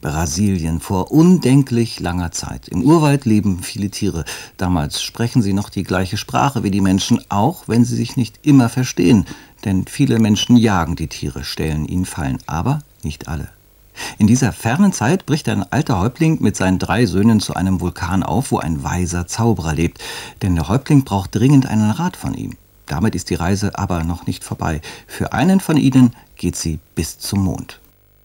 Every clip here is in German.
Brasilien vor undenklich langer Zeit. Im Urwald leben viele Tiere. Damals sprechen sie noch die gleiche Sprache wie die Menschen, auch wenn sie sich nicht immer verstehen. Denn viele Menschen jagen die Tiere, stellen ihnen Fallen, aber nicht alle. In dieser fernen Zeit bricht ein alter Häuptling mit seinen 3 Söhnen zu einem Vulkan auf, wo ein weiser Zauberer lebt. Denn der Häuptling braucht dringend einen Rat von ihm. Damit ist die Reise aber noch nicht vorbei. Für einen von ihnen geht sie bis zum Mond.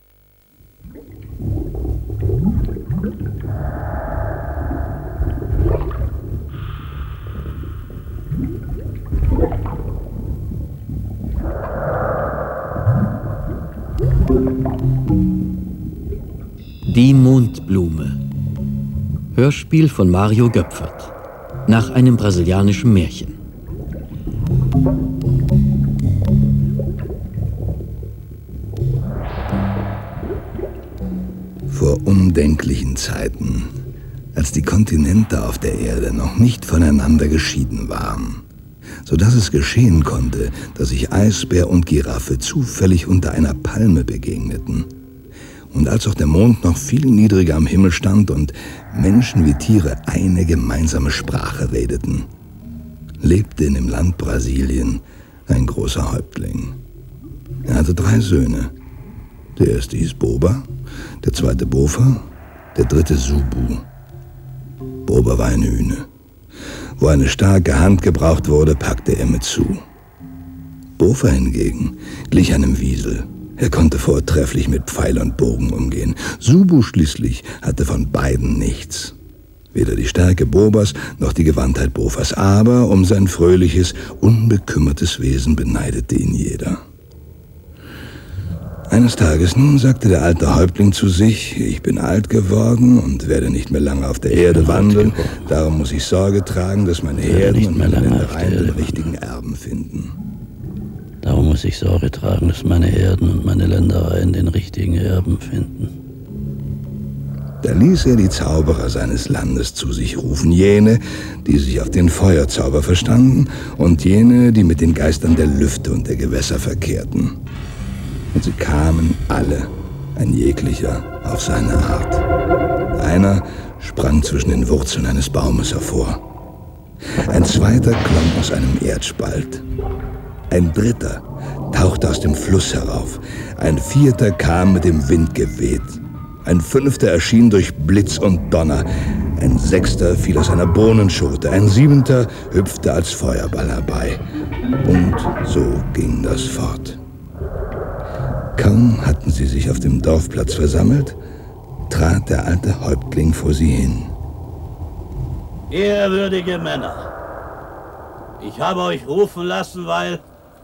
Die Mondblume. Hörspiel von Mario Göpfert. Nach einem brasilianischen Märchen. Vor undenklichen Zeiten, als die Kontinente auf der Erde noch nicht voneinander geschieden waren, sodass es geschehen konnte, dass sich Eisbär und Giraffe zufällig unter einer Palme begegneten. Und als auch der Mond noch viel niedriger am Himmel stand und Menschen wie Tiere eine gemeinsame Sprache redeten, lebte in dem Land Brasilien ein großer Häuptling. Er hatte 3 Söhne. Der erste hieß Boba, der zweite Bofa, der dritte Subu. Boba war eine Hühne. Wo eine starke Hand gebraucht wurde, packte er mit zu. Bofa hingegen glich einem Wiesel. Er konnte vortrefflich mit Pfeil und Bogen umgehen. Subu schließlich hatte von beiden nichts. Weder die Stärke Bobas noch die Gewandtheit Bofas, aber um sein fröhliches, unbekümmertes Wesen beneidete ihn jeder. Eines Tages nun sagte der alte Häuptling zu sich: Ich bin alt geworden und werde nicht mehr lange auf der Erde wandeln. Darum muss ich Sorge tragen, dass meine Herden und meine Ländereien den richtigen Erben finden. Darum muss ich Sorge tragen, dass meine Herden und meine Ländereien den richtigen Erben finden. Da ließ er die Zauberer seines Landes zu sich rufen, jene, die sich auf den Feuerzauber verstanden und jene, die mit den Geistern der Lüfte und der Gewässer verkehrten. Und sie kamen alle, ein jeglicher, auf seine Art. Einer sprang zwischen den Wurzeln eines Baumes hervor. Ein zweiter klomm aus einem Erdspalt. Ein dritter tauchte aus dem Fluss herauf. Ein vierter kam mit dem Wind geweht. Ein fünfter erschien durch Blitz und Donner. Ein sechster fiel aus einer Bohnenschote. Ein siebenter hüpfte als Feuerball herbei. Und so ging das fort. Kaum hatten sie sich auf dem Dorfplatz versammelt, trat der alte Häuptling vor sie hin. Ehrwürdige Männer, ich habe euch rufen lassen, weil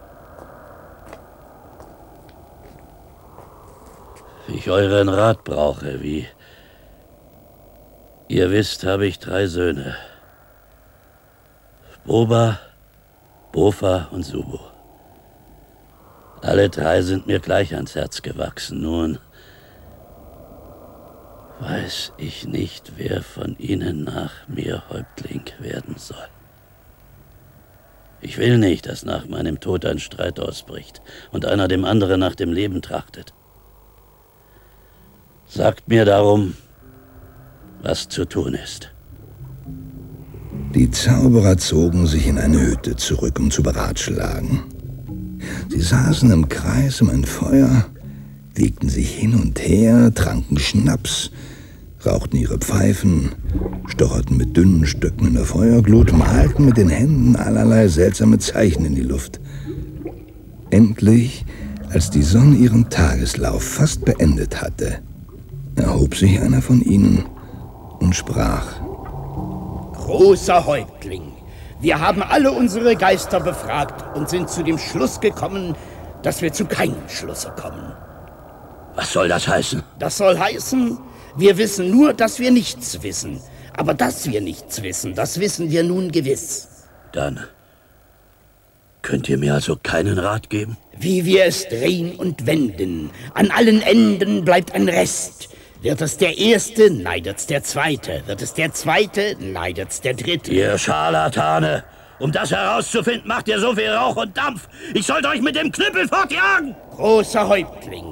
ich euren Rat brauche. Wie ihr wisst, habe ich 3 Söhne. Boba, Bofa und Subu. Alle 3 sind mir gleich ans Herz gewachsen. Nun weiß ich nicht, wer von ihnen nach mir Häuptling werden soll. Ich will nicht, dass nach meinem Tod ein Streit ausbricht und einer dem anderen nach dem Leben trachtet. Sagt mir darum, was zu tun ist. Die Zauberer zogen sich in eine Hütte zurück, um zu beratschlagen. Sie saßen im Kreis um ein Feuer, wiegten sich hin und her, tranken Schnaps, rauchten ihre Pfeifen, stocherten mit dünnen Stöcken in der Feuerglut, malten mit den Händen allerlei seltsame Zeichen in die Luft. Endlich, als die Sonne ihren Tageslauf fast beendet hatte, erhob sich einer von ihnen und sprach: Großer Häuptling, wir haben alle unsere Geister befragt und sind zu dem Schluss gekommen, dass wir zu keinem Schlusse kommen. Was soll das heißen? Das soll heißen, wir wissen nur, dass wir nichts wissen. Aber dass wir nichts wissen, das wissen wir nun gewiss. Dann könnt ihr mir also keinen Rat geben? Wie wir es drehen und wenden, an allen Enden bleibt ein Rest. Wird es der Erste, neidet's der Zweite. Wird es der Zweite, neidet's der Dritte. Ihr Scharlatane! Um das herauszufinden, macht ihr so viel Rauch und Dampf. Ich sollte euch mit dem Knüppel fortjagen! Großer Häuptling,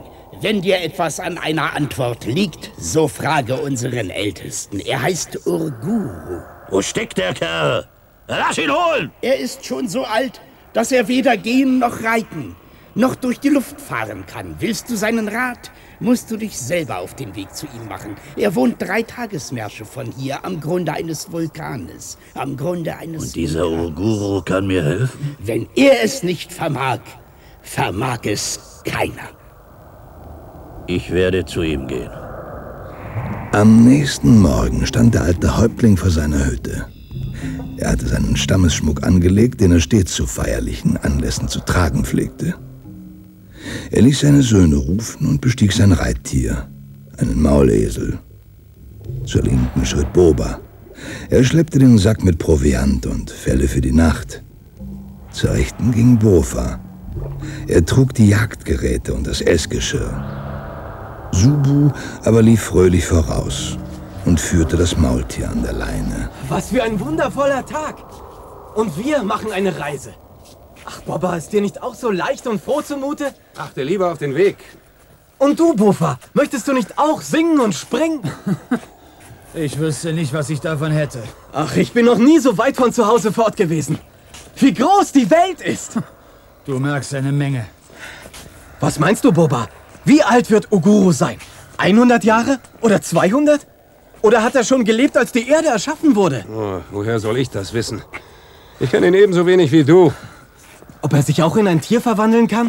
Wenn dir etwas an einer Antwort liegt, so frage unseren Ältesten. Er heißt Urguru. Wo steckt der Kerl? Lass ihn holen! Er ist schon so alt, dass er weder gehen noch reiten, noch durch die Luft fahren kann. Willst du seinen Rat, musst du dich selber auf den Weg zu ihm machen. Er wohnt 3 Tagesmärsche von hier, am Grunde eines Vulkanes. Am Grunde eines Und dieser Urguru kann mir helfen? Wenn er es nicht vermag, vermag es keiner. Ich werde zu ihm gehen. Am nächsten Morgen stand der alte Häuptling vor seiner Hütte. Er hatte seinen Stammesschmuck angelegt, den er stets zu feierlichen Anlässen zu tragen pflegte. Er ließ seine Söhne rufen und bestieg sein Reittier, einen Maulesel. Zur Linken schritt Boba. Er schleppte den Sack mit Proviant und Felle für die Nacht. Zur Rechten ging Bofa. Er trug die Jagdgeräte und das Essgeschirr. Subu aber lief fröhlich voraus und führte das Maultier an der Leine. Was für ein wundervoller Tag! Und wir machen eine Reise. Ach, Boba, ist dir nicht auch so leicht und froh zumute? Achte lieber auf den Weg. Und du, Bofa, möchtest du nicht auch singen und springen? Ich wüsste nicht, was ich davon hätte. Ach, ich bin noch nie so weit von zu Hause fort gewesen. Wie groß die Welt ist! Du merkst eine Menge. Was meinst du, Boba? Wie alt wird Urguru sein? 100 Jahre? Oder 200? Oder hat er schon gelebt, als die Erde erschaffen wurde? Oh, woher soll ich das wissen? Ich kenne ihn ebenso wenig wie du. Ob er sich auch in ein Tier verwandeln kann?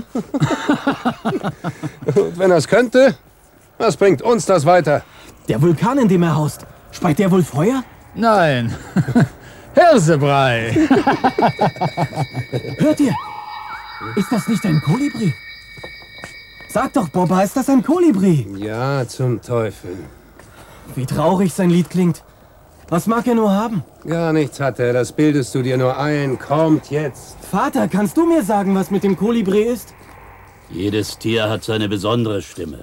Und wenn er es könnte, was bringt uns das weiter? Der Vulkan, in dem er haust, speit der wohl Feuer? Nein. Hirsebrei. Hört ihr? Ist das nicht ein Kolibri? Sag doch, Boba, ist das ein Kolibri? Ja, zum Teufel. Wie traurig sein Lied klingt. Was mag er nur haben? Gar nichts hat er, das bildest du dir nur ein. Kommt jetzt. Vater, kannst du mir sagen, was mit dem Kolibri ist? Jedes Tier hat seine besondere Stimme.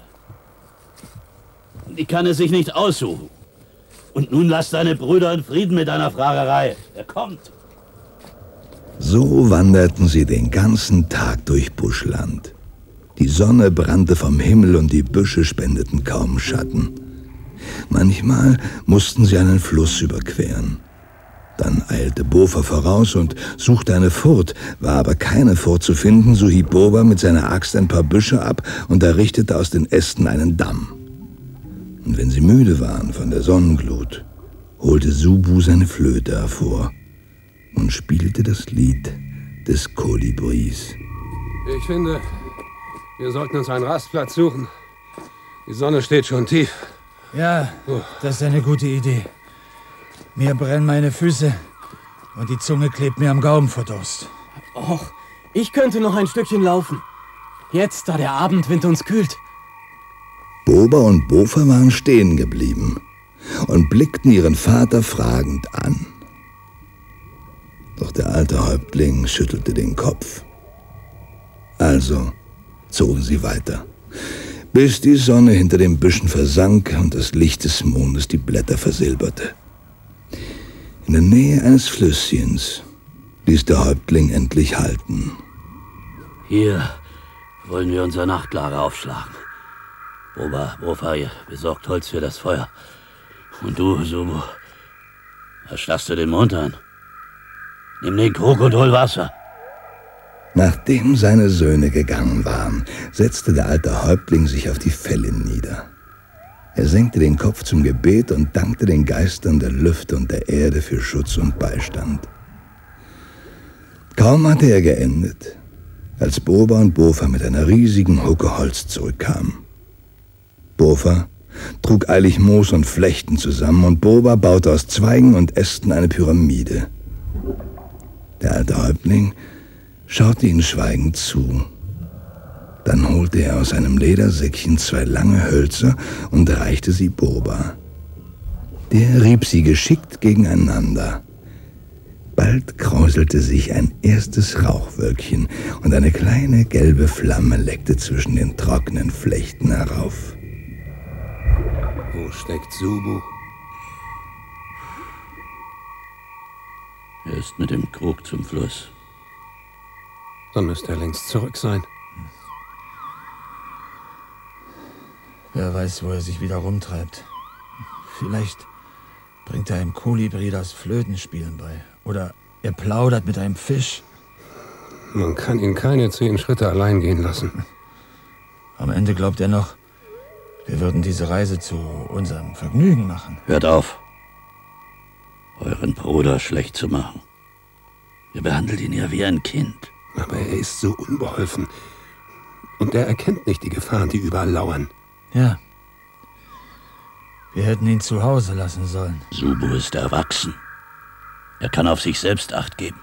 Die kann es sich nicht aussuchen. Und nun lass deine Brüder in Frieden mit deiner Fragerei. Er kommt. So wanderten sie den ganzen Tag durch Buschland. Die Sonne brannte vom Himmel und die Büsche spendeten kaum Schatten. Manchmal mussten sie einen Fluss überqueren. Dann eilte Bofa voraus und suchte eine Furt, war aber keine Furt zu finden, so hieb Boba mit seiner Axt ein paar Büsche ab und errichtete aus den Ästen einen Damm. Und wenn sie müde waren von der Sonnenglut, holte Subu seine Flöte hervor und spielte das Lied des Kolibris. Ich finde, wir sollten uns einen Rastplatz suchen. Die Sonne steht schon tief. Ja, das ist eine gute Idee. Mir brennen meine Füße und die Zunge klebt mir am Gaumen vor Durst. Och, ich könnte noch ein Stückchen laufen. Jetzt, da der Abendwind uns kühlt. Boba und Bofa waren stehen geblieben und blickten ihren Vater fragend an. Doch der alte Häuptling schüttelte den Kopf. Also zogen sie weiter, bis die Sonne hinter den Büschen versank und das Licht des Mondes die Blätter versilberte. In der Nähe eines Flüsschens ließ der Häuptling endlich halten. Hier wollen wir unser Nachtlager aufschlagen. Bofa, besorgt Holz für das Feuer. Und du, Subu, was starrst du den Mond an? Nimm den Krug und hol Wasser. Nachdem seine Söhne gegangen waren, setzte der alte Häuptling sich auf die Felle nieder. Er senkte den Kopf zum Gebet und dankte den Geistern der Lüfte und der Erde für Schutz und Beistand. Kaum hatte er geendet, als Boba und Bofa mit einer riesigen Hucke Holz zurückkamen. Bofa trug eilig Moos und Flechten zusammen und Boba baute aus Zweigen und Ästen eine Pyramide. Der alte Häuptling schaute ihnen schweigend zu. Dann holte er aus einem Ledersäckchen 2 lange Hölzer und reichte sie Boba. Der rieb sie geschickt gegeneinander. Bald kräuselte sich ein erstes Rauchwölkchen und eine kleine gelbe Flamme leckte zwischen den trockenen Flechten herauf. Wo steckt Subu? Er ist mit dem Krug zum Fluss. Dann müsste er längst zurück sein. Wer weiß, wo er sich wieder rumtreibt. Vielleicht bringt er einem Kolibri das Flötenspielen bei. Oder er plaudert mit einem Fisch. Man kann ihn keine 10 Schritte allein gehen lassen. Am Ende glaubt er noch, wir würden diese Reise zu unserem Vergnügen machen. Hört auf, euren Bruder schlecht zu machen. Ihr behandelt ihn ja wie ein Kind. Aber er ist so unbeholfen. Und er erkennt nicht die Gefahren, die überall lauern. Ja. Wir hätten ihn zu Hause lassen sollen. Subu ist erwachsen. Er kann auf sich selbst Acht geben.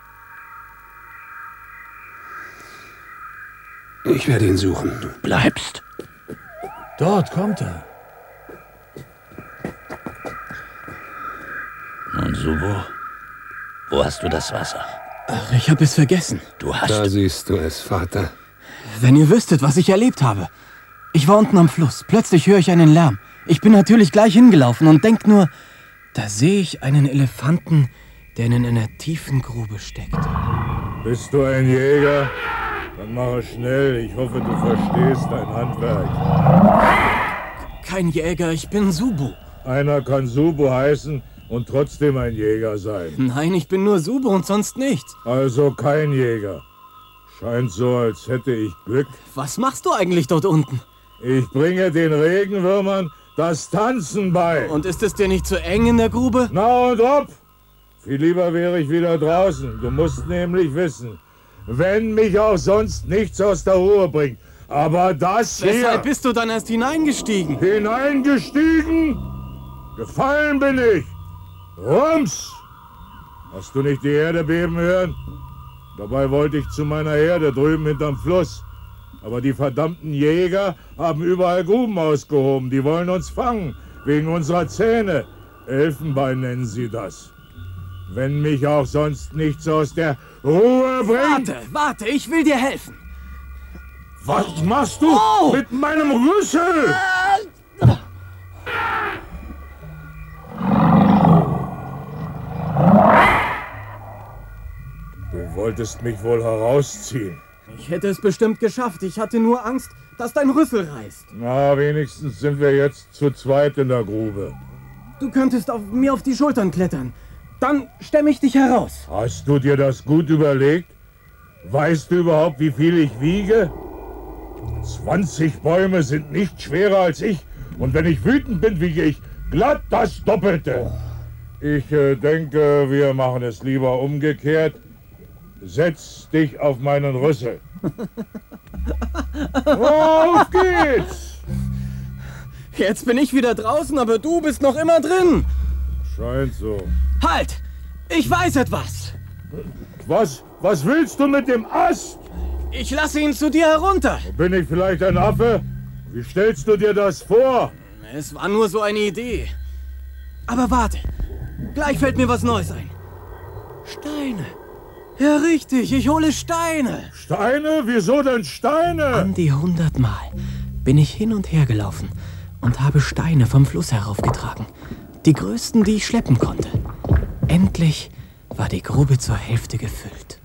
Ich werde ihn suchen. Du bleibst. Dort kommt er. Nun, Subu, wo hast du das Wasser? Ach, ich habe es vergessen. Du hast... Da siehst du es, Vater. Wenn ihr wüsstet, was ich erlebt habe. Ich war unten am Fluss. Plötzlich höre ich einen Lärm. Ich bin natürlich gleich hingelaufen und denk nur, da sehe ich einen Elefanten, der in einer tiefen Grube steckt. Bist du ein Jäger? Dann mache schnell. Ich hoffe, du verstehst dein Handwerk. Kein Jäger, ich bin Subu. Einer kann Subu heißen und trotzdem ein Jäger sein. Nein, ich bin nur Subu und sonst nichts. Also kein Jäger. Scheint so, als hätte ich Glück. Was machst du eigentlich dort unten? Ich bringe den Regenwürmern das Tanzen bei. Und ist es dir nicht zu eng in der Grube? Na und ob? Viel lieber wäre ich wieder draußen. Du musst nämlich wissen, wenn mich auch sonst nichts aus der Ruhe bringt. Aber das hier... Weshalb bist du dann erst hineingestiegen? Hineingestiegen? Gefallen bin ich. Rums! Hast du nicht die Erde beben hören? Dabei wollte ich zu meiner Herde drüben hinterm Fluss. Aber die verdammten Jäger haben überall Gruben ausgehoben. Die wollen uns fangen, wegen unserer Zähne. Elfenbein nennen sie das. Wenn mich auch sonst nichts aus der Ruhe bringt... Warte, ich will dir helfen. Was machst du mit meinem Rüssel? Du wolltest mich wohl herausziehen. Ich hätte es bestimmt geschafft. Ich hatte nur Angst, dass dein Rüssel reißt. Na, wenigstens sind wir jetzt zu zweit in der Grube. Du könntest mir auf die Schultern klettern. Dann stemme ich dich heraus. Hast du dir das gut überlegt? Weißt du überhaupt, wie viel ich wiege? 20 Bäume sind nicht schwerer als ich. Und wenn ich wütend bin, wiege ich glatt das Doppelte. Ich denke, wir machen es lieber umgekehrt. Setz dich auf meinen Rüssel. Auf geht's! Jetzt bin ich wieder draußen, aber du bist noch immer drin. Scheint so. Halt! Ich weiß etwas. Was willst du mit dem Ast? Ich lasse ihn zu dir herunter. Bin ich vielleicht ein Affe? Wie stellst du dir das vor? Es war nur so eine Idee. Aber warte. Gleich fällt mir was Neues ein. Steine. Ja, richtig. Ich hole Steine. Steine? Wieso denn Steine? An die 100 Mal bin ich hin und her gelaufen und habe Steine vom Fluss heraufgetragen. Die größten, die ich schleppen konnte. Endlich war die Grube zur Hälfte gefüllt.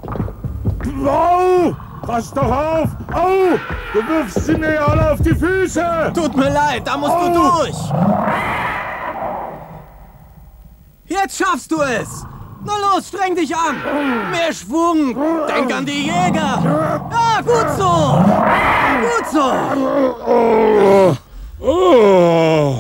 Au! Pass doch auf! Au! Du wirfst sie mir alle auf die Füße! Tut mir leid, da musst du durch! Jetzt schaffst du es! Na los, streng dich an! Mehr Schwung! Denk an die Jäger! Ja, gut so! Gut so! Oh.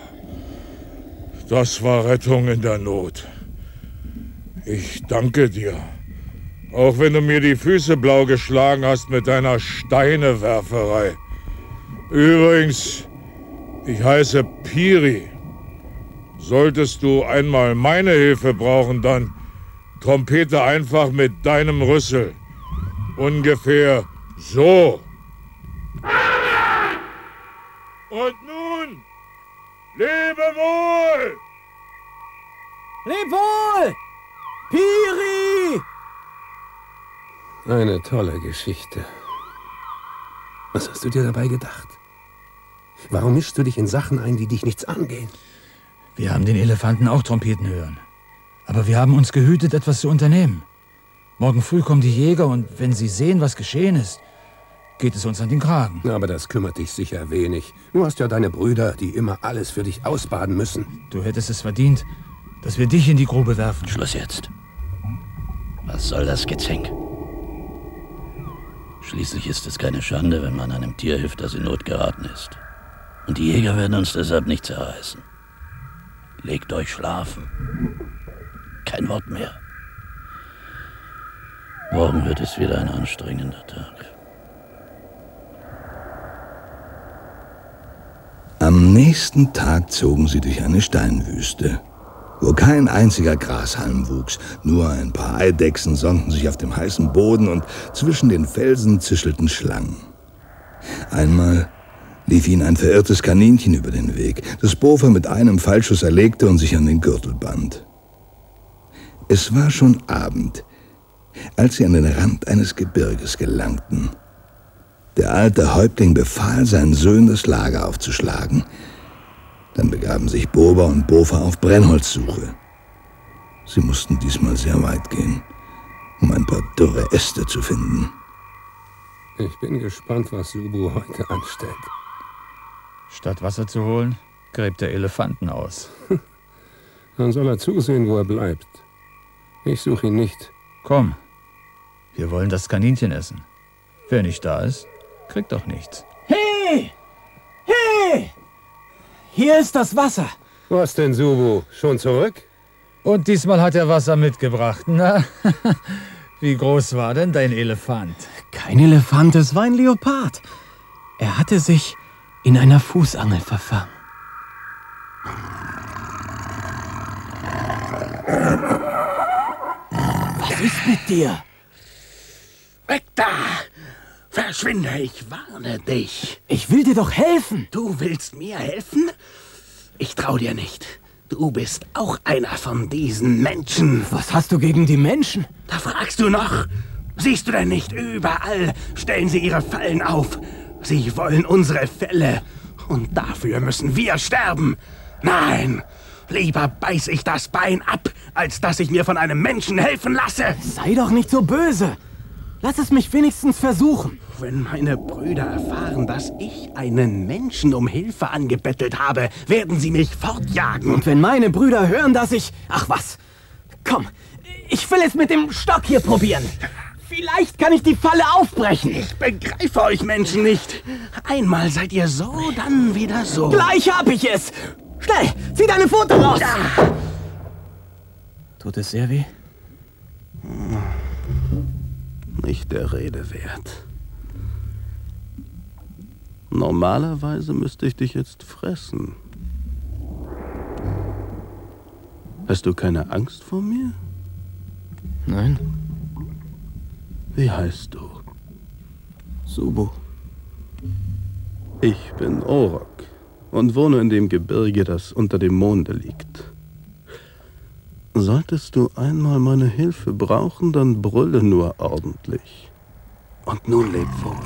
Das war Rettung in der Not. Ich danke dir. Auch wenn du mir die Füße blau geschlagen hast mit deiner Steinewerferei. Übrigens, ich heiße Piri. Solltest du einmal meine Hilfe brauchen, dann trompete einfach mit deinem Rüssel. Ungefähr so. Und nun, lebe wohl! Leb wohl! Piri! Eine tolle Geschichte. Was hast du dir dabei gedacht? Warum mischst du dich in Sachen ein, die dich nichts angehen? Wir haben den Elefanten auch trompeten hören. Aber wir haben uns gehütet, etwas zu unternehmen. Morgen früh kommen die Jäger und wenn sie sehen, was geschehen ist, geht es uns an den Kragen. Aber das kümmert dich sicher wenig. Du hast ja deine Brüder, die immer alles für dich ausbaden müssen. Du hättest es verdient, dass wir dich in die Grube werfen. Schluss jetzt. Was soll das Gezänk? Schließlich ist es keine Schande, wenn man einem Tier hilft, das in Not geraten ist. Und die Jäger werden uns deshalb nicht zerreißen. Legt euch schlafen. Kein Wort mehr. Morgen wird es wieder ein anstrengender Tag. Am nächsten Tag zogen sie durch eine Steinwüste, wo kein einziger Grashalm wuchs. Nur ein paar Eidechsen sonnten sich auf dem heißen Boden und zwischen den Felsen zischelten Schlangen. Einmal lief ihnen ein verirrtes Kaninchen über den Weg, das Bopha mit einem Pfeilschuss erlegte und sich an den Gürtel band. Es war schon Abend, als sie an den Rand eines Gebirges gelangten. Der alte Häuptling befahl seinen Söhnen, das Lager aufzuschlagen. Dann begaben sich Boba und Bopha auf Brennholzsuche. Sie mussten diesmal sehr weit gehen, um ein paar dürre Äste zu finden. Ich bin gespannt, was Subu heute anstellt. Statt Wasser zu holen, gräbt er Elefanten aus. Dann soll er zusehen, wo er bleibt. Ich suche ihn nicht. Komm, wir wollen das Kaninchen essen. Wer nicht da ist, kriegt doch nichts. Hey! Hey! Hier ist das Wasser. Was denn, Subu? Schon zurück? Und diesmal hat er Wasser mitgebracht. Na, wie groß war denn dein Elefant? Kein Elefant, es war ein Leopard. Er hatte sich in einer Fußangel verfangen. Was ist mit dir? Weg da! Verschwinde, ich warne dich. Ich will dir doch helfen. Du willst mir helfen? Ich trau dir nicht. Du bist auch einer von diesen Menschen. Was hast du gegen die Menschen? Da fragst du noch. Siehst du denn nicht, überall stellen sie ihre Fallen auf. Sie wollen unsere Felle. Und dafür müssen wir sterben. Nein, lieber beiß ich das Bein ab, als dass ich mir von einem Menschen helfen lasse. Sei doch nicht so böse. Lass es mich wenigstens versuchen. Wenn meine Brüder erfahren, dass ich einen Menschen um Hilfe angebettelt habe, werden sie mich fortjagen. Und wenn meine Brüder hören, dass ich... Ach was, komm, ich will es mit dem Stock hier probieren. Vielleicht kann ich die Falle aufbrechen. Ich begreife euch Menschen nicht. Einmal seid ihr so, dann wieder so. Gleich hab ich es. Schnell, zieh deine Pfote raus. Ja. Tut es sehr weh? Nicht der Rede wert. Normalerweise müsste ich dich jetzt fressen. Hast du keine Angst vor mir? Nein. Wie heißt du? Subu. Ich bin Orok und wohne in dem Gebirge, das unter dem Monde liegt. Solltest du einmal meine Hilfe brauchen, dann brülle nur ordentlich. Und nun leb wohl.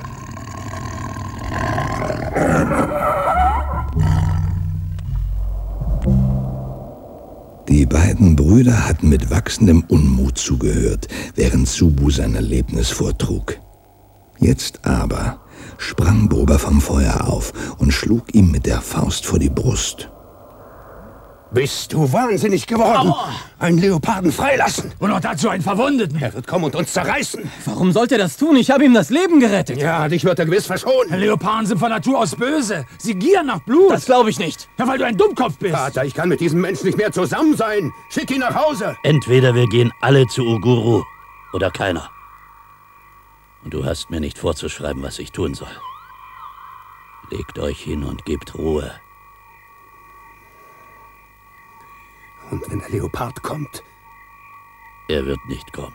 Die beiden Brüder hatten mit wachsendem Unmut zugehört, während Subu sein Erlebnis vortrug. Jetzt aber sprang Boba vom Feuer auf und schlug ihm mit der Faust vor die Brust. Bist du wahnsinnig geworden? Aua. Einen Leoparden freilassen. Und noch dazu einen Verwundeten. Er wird kommen und uns zerreißen. Warum sollte er das tun? Ich habe ihm das Leben gerettet. Ja, dich wird er gewiss verschonen. Leoparden sind von Natur aus böse. Sie gieren nach Blut. Das glaube ich nicht. Ja, weil du ein Dummkopf bist. Vater, ich kann mit diesem Menschen nicht mehr zusammen sein. Schick ihn nach Hause. Entweder wir gehen alle zu Uguru oder keiner. Und du hast mir nicht vorzuschreiben, was ich tun soll. Legt euch hin und gebt Ruhe. Und wenn der Leopard kommt? Er wird nicht kommen.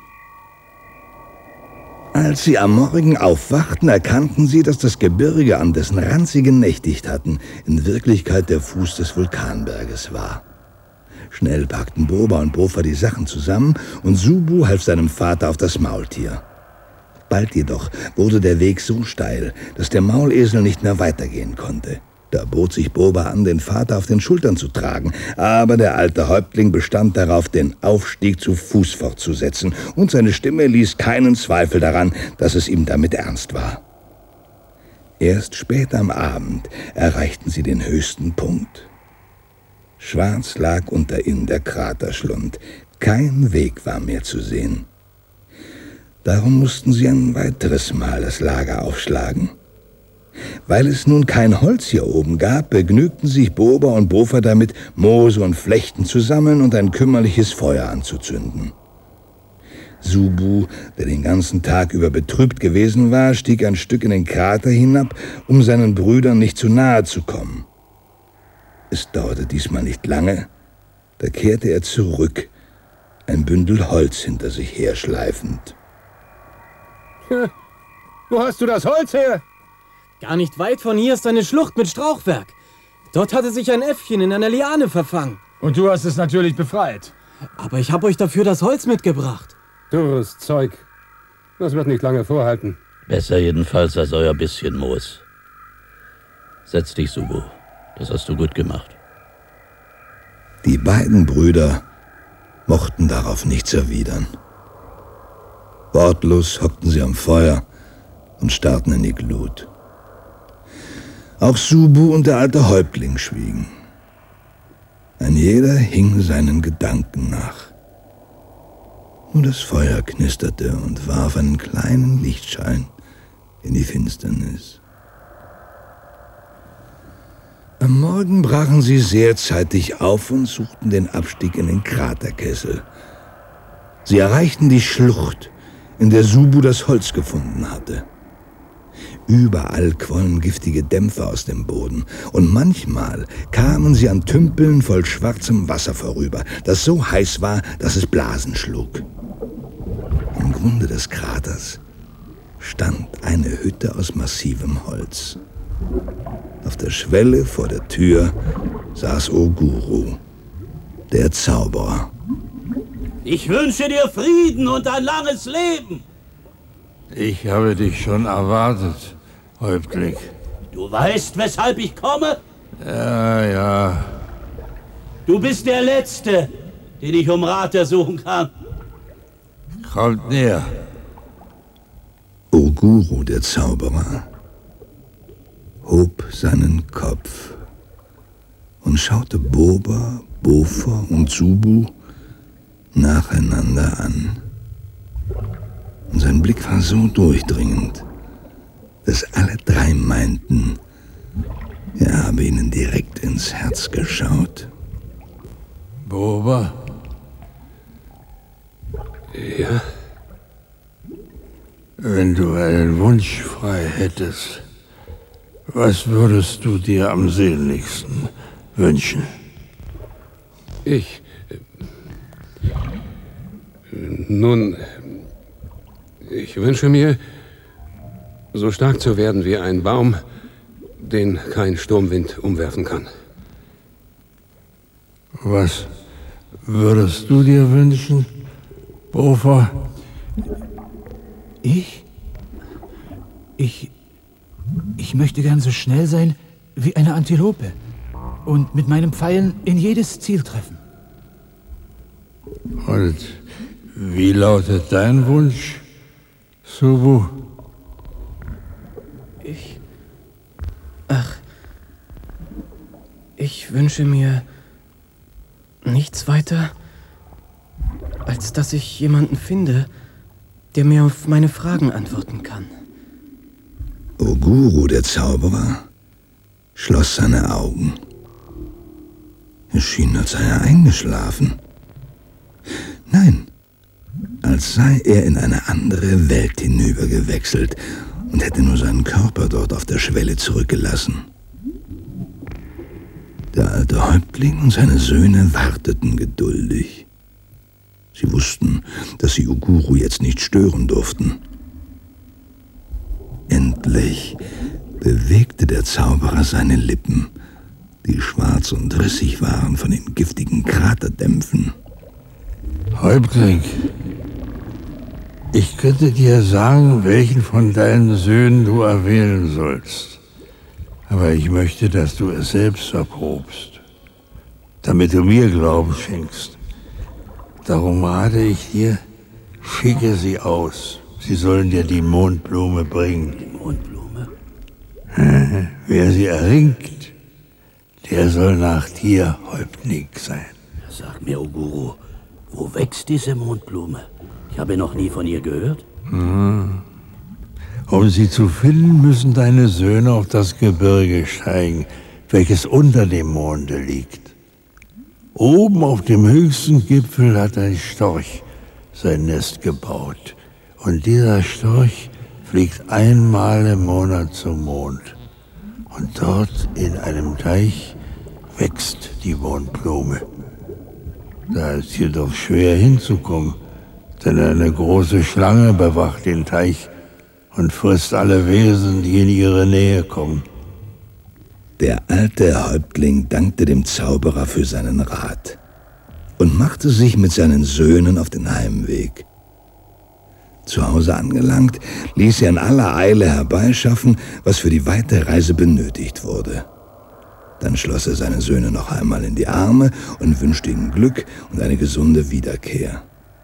Als sie am Morgen aufwachten, erkannten sie, dass das Gebirge, an dessen Rand sie genächtigt hatten, in Wirklichkeit der Fuß des Vulkanberges war. Schnell packten Boba und Bopha die Sachen zusammen und Subu half seinem Vater auf das Maultier. Bald jedoch wurde der Weg so steil, dass der Maulesel nicht mehr weitergehen konnte. Da bot sich Boba an, den Vater auf den Schultern zu tragen, aber der alte Häuptling bestand darauf, den Aufstieg zu Fuß fortzusetzen, und seine Stimme ließ keinen Zweifel daran, dass es ihm damit ernst war. Erst spät am Abend erreichten sie den höchsten Punkt. Schwarz lag unter ihnen der Kraterschlund. Kein Weg war mehr zu sehen. Darum mussten sie ein weiteres Mal das Lager aufschlagen. Weil es nun kein Holz hier oben gab, begnügten sich Boba und Bofa damit, Moose und Flechten zu sammeln und ein kümmerliches Feuer anzuzünden. Subu, der den ganzen Tag über betrübt gewesen war, stieg ein Stück in den Krater hinab, um seinen Brüdern nicht zu nahe zu kommen. Es dauerte diesmal nicht lange, da kehrte er zurück, ein Bündel Holz hinter sich herschleifend. Wo hast du das Holz her? Gar nicht weit von hier ist eine Schlucht mit Strauchwerk. Dort hatte sich ein Äffchen in einer Liane verfangen. Und du hast es natürlich befreit. Aber ich habe euch dafür das Holz mitgebracht. Dürres Zeug. Das wird nicht lange vorhalten. Besser jedenfalls als euer bisschen Moos. Setz dich, Subu. Das hast du gut gemacht. Die beiden Brüder mochten darauf nichts erwidern. Wortlos hockten sie am Feuer und starrten in die Glut. Auch Subu und der alte Häuptling schwiegen. Ein jeder hing seinen Gedanken nach. Nur das Feuer knisterte und warf einen kleinen Lichtschein in die Finsternis. Am Morgen brachen sie sehr zeitig auf und suchten den Abstieg in den Kraterkessel. Sie erreichten die Schlucht, in der Subu das Holz gefunden hatte. Überall quollen giftige Dämpfe aus dem Boden und manchmal kamen sie an Tümpeln voll schwarzem Wasser vorüber, das so heiß war, dass es Blasen schlug. Im Grunde des Kraters stand eine Hütte aus massivem Holz. Auf der Schwelle vor der Tür saß Oguru, der Zauberer. Ich wünsche dir Frieden und ein langes Leben. Ich habe dich schon erwartet, Häuptling. Du weißt, weshalb ich komme? Ja. Du bist der Letzte, den ich um Rat ersuchen kann. Kommt näher. Oguru, der Zauberer, hob seinen Kopf und schaute Boba, Bofa und Subu nacheinander an. Und sein Blick war so durchdringend, dass alle drei meinten, er habe ihnen direkt ins Herz geschaut. Boba? Ja? Wenn du einen Wunsch frei hättest, was würdest du dir am sehnlichsten wünschen? Ich wünsche mir, so stark zu werden wie ein Baum, den kein Sturmwind umwerfen kann. Was würdest du dir wünschen, Bofa? Ich möchte gern so schnell sein wie eine Antilope und mit meinen Pfeilen in jedes Ziel treffen. Und wie lautet dein Wunsch, Subu? Ich wünsche mir nichts weiter, als dass ich jemanden finde, der mir auf meine Fragen antworten kann. Oguru, der Zauberer, schloss seine Augen. Es schien, als sei er eingeschlafen. Nein, als sei er in eine andere Welt hinübergewechselt und hätte nur seinen Körper dort auf der Schwelle zurückgelassen. Der alte Häuptling und seine Söhne warteten geduldig. Sie wussten, dass sie Oguru jetzt nicht stören durften. Endlich bewegte der Zauberer seine Lippen, die schwarz und rissig waren von den giftigen Kraterdämpfen. Häuptling, ich könnte dir sagen, welchen von deinen Söhnen du erwählen sollst. Aber ich möchte, dass du es selbst erprobst, damit du mir Glauben schenkst. Darum rate ich dir, schicke sie aus. Sie sollen dir die Mondblume bringen. Die Mondblume? Wer sie erringt, der soll nach dir Häuptling sein. Sag mir, Oguru, wo wächst diese Mondblume? Ich habe noch nie von ihr gehört. Um sie zu finden, müssen deine Söhne auf das Gebirge steigen, welches unter dem Monde liegt. Oben auf dem höchsten Gipfel hat ein Storch sein Nest gebaut. Und dieser Storch fliegt einmal im Monat zum Mond. Und dort in einem Teich wächst die Mondblume. Da ist jedoch schwer hinzukommen, denn eine große Schlange bewacht den Teich und frisst alle Wesen, die in ihre Nähe kommen. Der alte Häuptling dankte dem Zauberer für seinen Rat und machte sich mit seinen Söhnen auf den Heimweg. Zu Hause angelangt, ließ er in aller Eile herbeischaffen, was für die weite Reise benötigt wurde. Dann schloss er seine Söhne noch einmal in die Arme und wünschte ihnen Glück und eine gesunde Wiederkehr.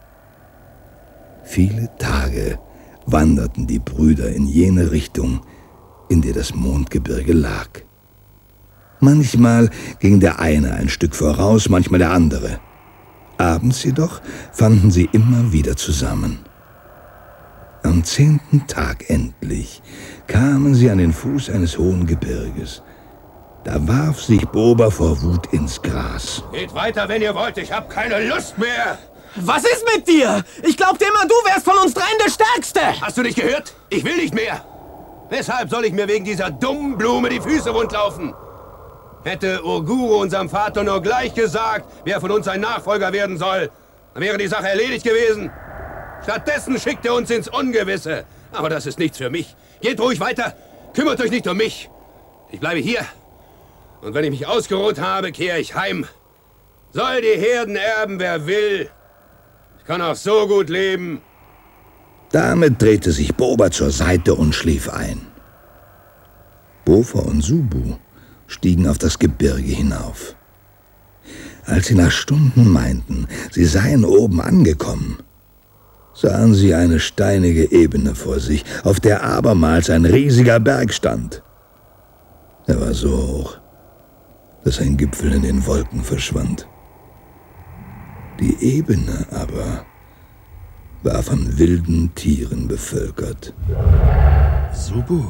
Viele Tage wanderten die Brüder in jene Richtung, in der das Mondgebirge lag. Manchmal ging der eine ein Stück voraus, manchmal der andere. Abends jedoch fanden sie immer wieder zusammen. Am 10. Tag endlich kamen sie an den Fuß eines hohen Gebirges. Da warf sich Boba vor Wut ins Gras. Geht weiter, wenn ihr wollt, ich hab keine Lust mehr! Was ist mit dir? Ich glaubte immer, du wärst von uns dreien der Stärkste! Hast du nicht gehört? Ich will nicht mehr! Weshalb soll ich mir wegen dieser dummen Blume die Füße wund laufen? Hätte Oguru unserem Vater nur gleich gesagt, wer von uns ein Nachfolger werden soll, dann wäre die Sache erledigt gewesen. Stattdessen schickt er uns ins Ungewisse. Aber das ist nichts für mich. Geht ruhig weiter. Kümmert euch nicht um mich. Ich bleibe hier. Und wenn ich mich ausgeruht habe, kehre ich heim. Soll die Herden erben, wer will. Ich kann auch so gut leben. Damit drehte sich Boba zur Seite und schlief ein. Bofa und Subu stiegen auf das Gebirge hinauf. Als sie nach Stunden meinten, sie seien oben angekommen, sahen sie eine steinige Ebene vor sich, auf der abermals ein riesiger Berg stand. Er war so hoch, dass ein Gipfel in den Wolken verschwand. Die Ebene aber war von wilden Tieren bevölkert. Subu,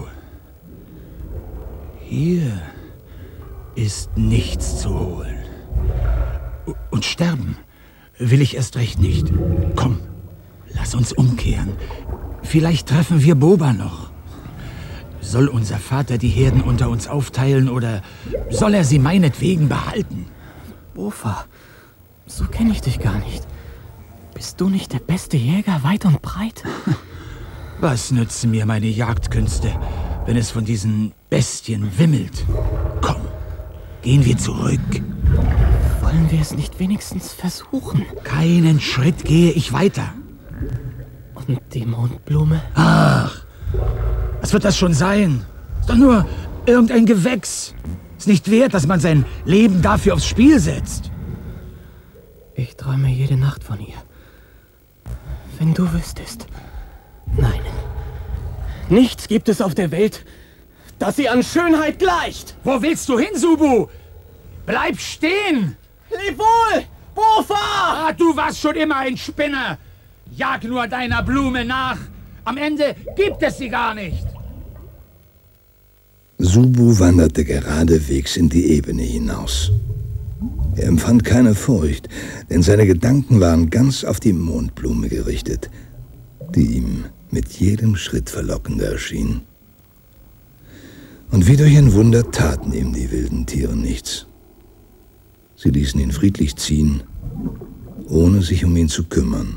hier ist nichts zu holen. Und sterben will ich erst recht nicht. Komm, lass uns umkehren. Vielleicht treffen wir Boba noch. Soll unser Vater die Herden unter uns aufteilen oder soll er sie meinetwegen behalten? Bofa, so kenne ich dich gar nicht. Bist du nicht der beste Jäger weit und breit? Was nützen mir meine Jagdkünste, wenn es von diesen Bestien wimmelt? Komm, gehen wir zurück. Wollen wir es nicht wenigstens versuchen? Keinen Schritt gehe ich weiter. Und die Mondblume? Ach, was wird das schon sein? Ist doch nur irgendein Gewächs. Ist nicht wert, dass man sein Leben dafür aufs Spiel setzt. Ich träume jede Nacht von ihr. Wenn du wüsstest. Nein. Nichts gibt es auf der Welt, das sie an Schönheit gleicht. Wo willst du hin, Subu? Bleib stehen! Leb wohl, Bofa! Ah, du warst schon immer ein Spinner. Jag nur deiner Blume nach. Am Ende gibt es sie gar nicht. Subu wanderte geradewegs in die Ebene hinaus. Er empfand keine Furcht, denn seine Gedanken waren ganz auf die Mondblume gerichtet, die ihm mit jedem Schritt verlockender erschien. Und wie durch ein Wunder taten ihm die wilden Tiere nichts. Sie ließen ihn friedlich ziehen, ohne sich um ihn zu kümmern.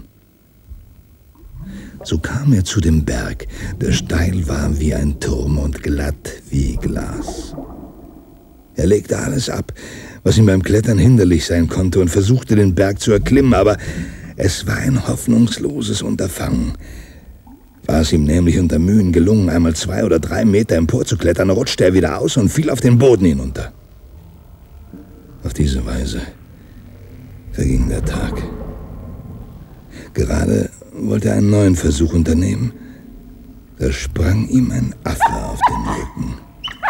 So kam er zu dem Berg, der steil war wie ein Turm und glatt wie Glas. Er legte alles ab, was ihm beim Klettern hinderlich sein konnte, und versuchte, den Berg zu erklimmen, aber es war ein hoffnungsloses Unterfangen. War es ihm nämlich unter Mühen gelungen, einmal 2 oder 3 Meter emporzuklettern, rutschte er wieder aus und fiel auf den Boden hinunter. Auf diese Weise verging der Tag. Gerade wollte er einen neuen Versuch unternehmen, da sprang ihm ein Affe auf den Rücken.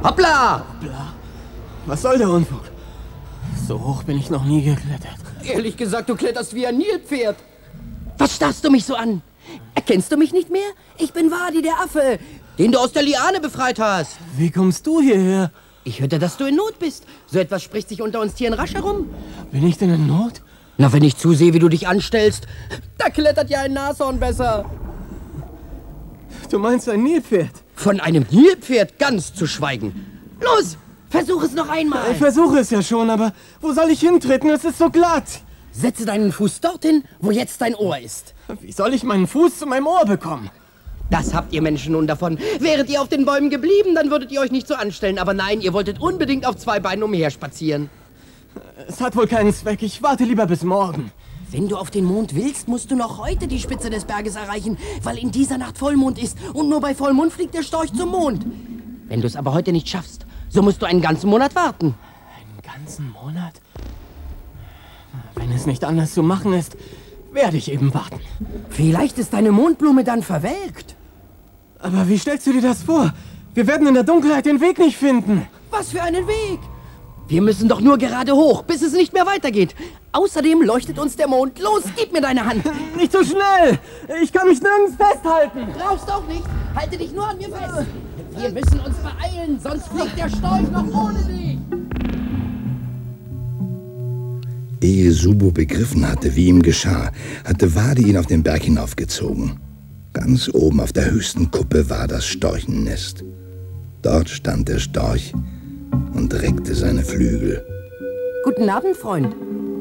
Hoppla! Was soll der Unfug? So hoch bin ich noch nie geklettert. Ehrlich gesagt, du kletterst wie ein Nilpferd. Was starrst du mich so an? Erkennst du mich nicht mehr? Ich bin Wadi, der Affe, den du aus der Liane befreit hast. Wie kommst du hierher? Ich hörte, dass du in Not bist. So etwas spricht sich unter uns Tieren rasch herum. Bin ich denn in Not? Na, wenn ich zusehe, wie du dich anstellst, da klettert ja ein Nashorn besser. Du meinst ein Nilpferd? Von einem Nilpferd ganz zu schweigen. Los, versuch es noch einmal. Ich versuche es ja schon, aber wo soll ich hintreten? Es ist so glatt. Setze deinen Fuß dorthin, wo jetzt dein Ohr ist. Wie soll ich meinen Fuß zu meinem Ohr bekommen? Das habt ihr Menschen nun davon. Wäret ihr auf den Bäumen geblieben, dann würdet ihr euch nicht so anstellen. Aber nein, ihr wolltet unbedingt auf 2 Beinen umherspazieren. Es hat wohl keinen Zweck. Ich warte lieber bis morgen. Wenn du auf den Mond willst, musst du noch heute die Spitze des Berges erreichen, weil in dieser Nacht Vollmond ist und nur bei Vollmond fliegt der Storch zum Mond. Wenn du es aber heute nicht schaffst, so musst du einen ganzen Monat warten. Einen ganzen Monat? Wenn es nicht anders zu machen ist, werde ich eben warten. Vielleicht ist deine Mondblume dann verwelkt. Aber wie stellst du dir das vor? Wir werden in der Dunkelheit den Weg nicht finden. Was für einen Weg? Wir müssen doch nur gerade hoch, bis es nicht mehr weitergeht. Außerdem leuchtet uns der Mond. Los, gib mir deine Hand. Nicht so schnell. Ich kann mich nirgends festhalten. Brauchst auch nicht. Halte dich nur an mir fest. Wir müssen uns beeilen, sonst fliegt der Storch noch ohne dich. Ehe Subu begriffen hatte, wie ihm geschah, hatte Wadi ihn auf den Berg hinaufgezogen. Ganz oben auf der höchsten Kuppe war das Storchennest. Dort stand der Storch und reckte seine Flügel. Guten Abend, Freund.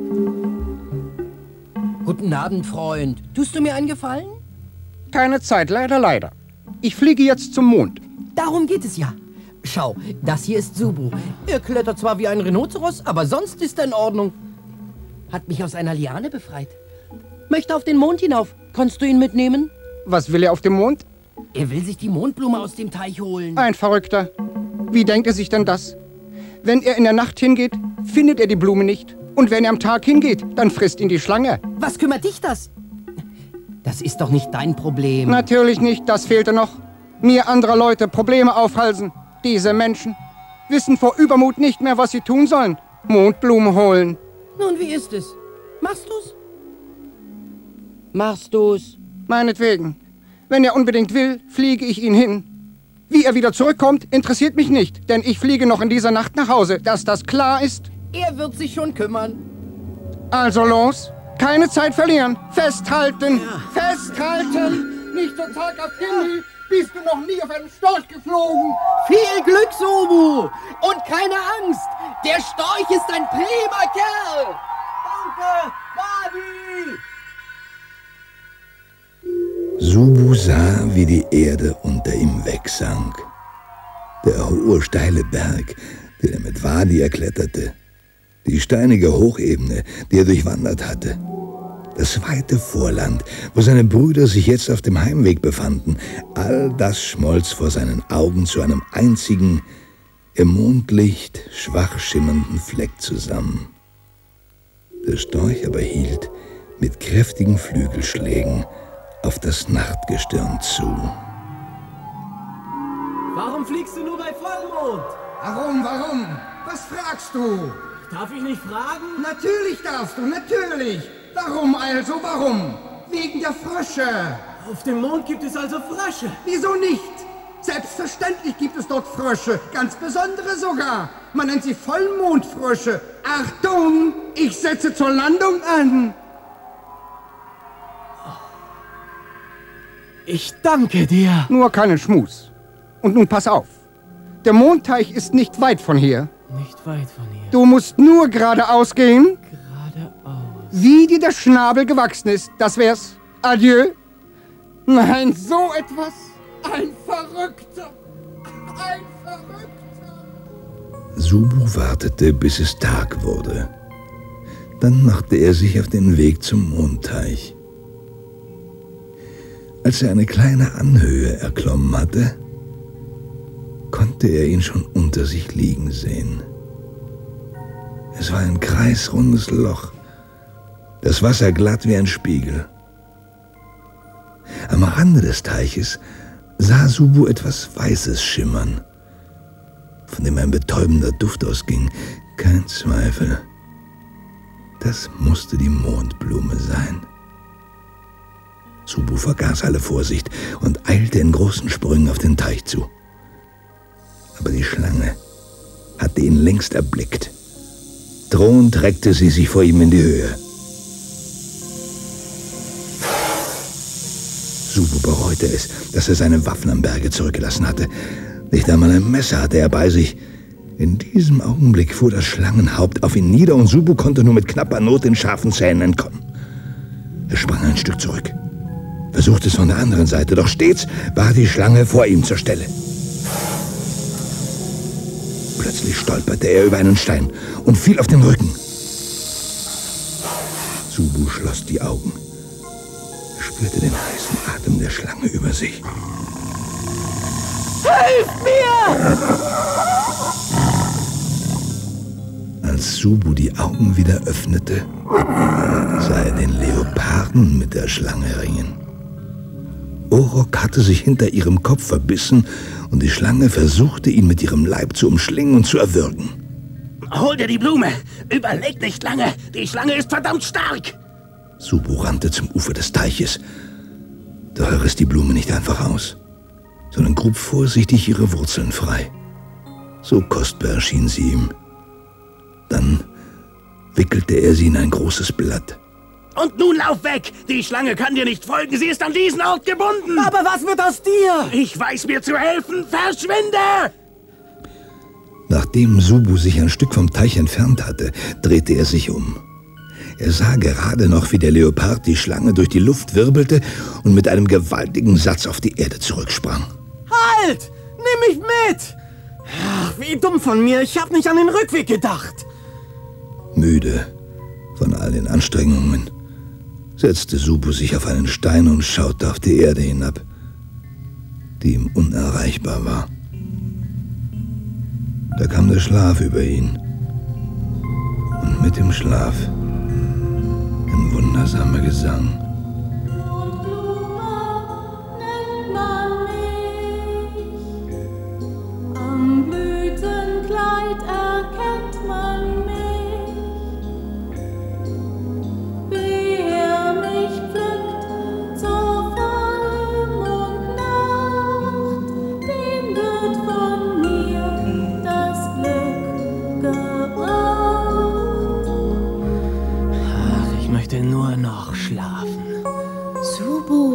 Guten Abend, Freund. Tust du mir einen Gefallen? Keine Zeit, leider. Ich fliege jetzt zum Mond. Darum geht es ja. Schau, das hier ist Subu. Er klettert zwar wie ein Rhinoceros, aber sonst ist er in Ordnung. Hat mich aus einer Liane befreit. Möchte auf den Mond hinauf. Kannst du ihn mitnehmen? Was will er auf dem Mond? Er will sich die Mondblume aus dem Teich holen. Ein Verrückter. Wie denkt er sich denn das? Wenn er in der Nacht hingeht, findet er die Blume nicht. Und wenn er am Tag hingeht, dann frisst ihn die Schlange. Was kümmert dich das? Das ist doch nicht dein Problem. Natürlich nicht, das fehlte noch. Mir anderer Leute Probleme aufhalsen. Diese Menschen wissen vor Übermut nicht mehr, was sie tun sollen. Mondblume holen. Nun, wie ist es? Machst du's? Machst du's? Meinetwegen. Wenn er unbedingt will, fliege ich ihn hin. Wie er wieder zurückkommt, interessiert mich nicht, denn ich fliege noch in dieser Nacht nach Hause. Dass das klar ist? Er wird sich schon kümmern. Also los. Keine Zeit verlieren. Festhalten. Ja. Festhalten. Nicht so Tag auf Himmel. Bist du noch nie auf einen Storch geflogen? Viel Glück, Subu. Und keine Angst. Der Storch ist ein prima Kerl. Danke, Wadi. Subu sah, wie die Erde unter ihm wegsank. Der hohe, steile Berg, den er mit Wadi erkletterte. Die steinige Hochebene, die er durchwandert hatte. Das weite Vorland, wo seine Brüder sich jetzt auf dem Heimweg befanden, all das schmolz vor seinen Augen zu einem einzigen, im Mondlicht schwach schimmernden Fleck zusammen. Der Storch aber hielt mit kräftigen Flügelschlägen auf das Nachtgestirn zu. Warum fliegst du nur bei Vollmond? Warum? Was fragst du? Darf ich nicht fragen? Natürlich darfst du, natürlich. Warum also, warum? Wegen der Frösche. Auf dem Mond gibt es also Frösche. Wieso nicht? Selbstverständlich gibt es dort Frösche, ganz besondere sogar. Man nennt sie Vollmondfrösche. Achtung, ich setze zur Landung an. Ich danke dir. Nur keinen Schmus. Und nun pass auf. Der Mondteich ist nicht weit von hier. Nicht weit von hier. Du musst nur geradeaus gehen. Geradeaus. Wie dir der Schnabel gewachsen ist. Das wär's. Adieu. Nein, so etwas. Ein Verrückter. Ein Verrückter. Subu wartete, bis es Tag wurde. Dann machte er sich auf den Weg zum Mondteich. Als er eine kleine Anhöhe erklommen hatte, konnte er ihn schon unter sich liegen sehen. Es war ein kreisrundes Loch, das Wasser glatt wie ein Spiegel. Am Rande des Teiches sah Subu etwas Weißes schimmern. Von von dem ein betäubender Duft ausging. Kein Zweifel. Das musste die Mondblume sein. Subu vergaß alle Vorsicht und eilte in großen Sprüngen auf den Teich zu. Aber die Schlange hatte ihn längst erblickt. Drohend reckte sie sich vor ihm in die Höhe. Subu bereute es, dass er seine Waffen am Berge zurückgelassen hatte. Nicht einmal ein Messer hatte er bei sich. In diesem Augenblick fuhr das Schlangenhaupt auf ihn nieder und Subu konnte nur mit knapper Not den scharfen Zähnen entkommen. Er sprang ein Stück zurück, versuchte es von der anderen Seite, doch stets war die Schlange vor ihm zur Stelle. Plötzlich stolperte er über einen Stein und fiel auf den Rücken. Subu schloss die Augen. Er spürte den heißen Atem der Schlange über sich. Hilf mir! Als Subu die Augen wieder öffnete, sah er den Leoparden mit der Schlange ringen. Orok hatte sich hinter ihrem Kopf verbissen und die Schlange versuchte, ihn mit ihrem Leib zu umschlingen und zu erwürgen. Hol dir die Blume! Überleg nicht lange! Die Schlange ist verdammt stark! Subu rannte zum Ufer des Teiches. Doch er riss die Blume nicht einfach aus, sondern grub vorsichtig ihre Wurzeln frei. So kostbar erschien sie ihm. Dann wickelte er sie in ein großes Blatt. Und nun lauf weg! Die Schlange kann dir nicht folgen, sie ist an diesen Ort gebunden! Aber was wird aus dir? Ich weiß mir zu helfen, verschwinde! Nachdem Subu sich ein Stück vom Teich entfernt hatte, drehte er sich um. Er sah gerade noch, wie der Leopard die Schlange durch die Luft wirbelte und mit einem gewaltigen Satz auf die Erde zurücksprang. Halt! Nimm mich mit! Ach, wie dumm von mir, ich hab nicht an den Rückweg gedacht. Müde von all den Anstrengungen setzte Subu sich auf einen Stein und schaute auf die Erde hinab, die ihm unerreichbar war. Da kam der Schlaf über ihn. Und mit dem Schlaf ein wundersamer Gesang. Am Blütenkleid erkennt man mich, wie er mich pflückt zur Vollmondnacht, dem wird von mir das Glück gebracht. Ach, ich möchte nur noch schlafen. Subu,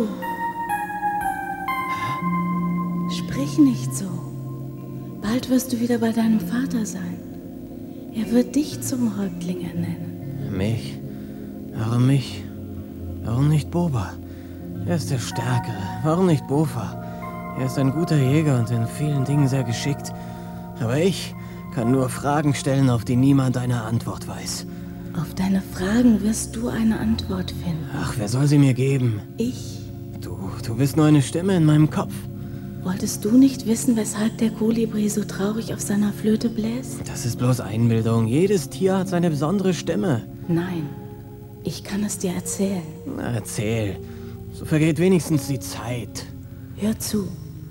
sprich nicht so. Bald wirst du wieder bei deinem Vater sein. Er wird dich zum Häuptling ernennen. Mich? Warum mich? Warum nicht Boba? Er ist der Stärkere. Warum nicht Bofa? Er ist ein guter Jäger und in vielen Dingen sehr geschickt. Aber ich kann nur Fragen stellen, auf die niemand eine Antwort weiß. Auf deine Fragen wirst du eine Antwort finden. Ach, wer soll sie mir geben? Ich? Du bist nur eine Stimme in meinem Kopf. Wolltest du nicht wissen, weshalb der Kolibri so traurig auf seiner Flöte bläst? Das ist bloß Einbildung. Jedes Tier hat seine besondere Stimme. Nein, ich kann es dir erzählen. Na, erzähl. So vergeht wenigstens die Zeit. Hör zu.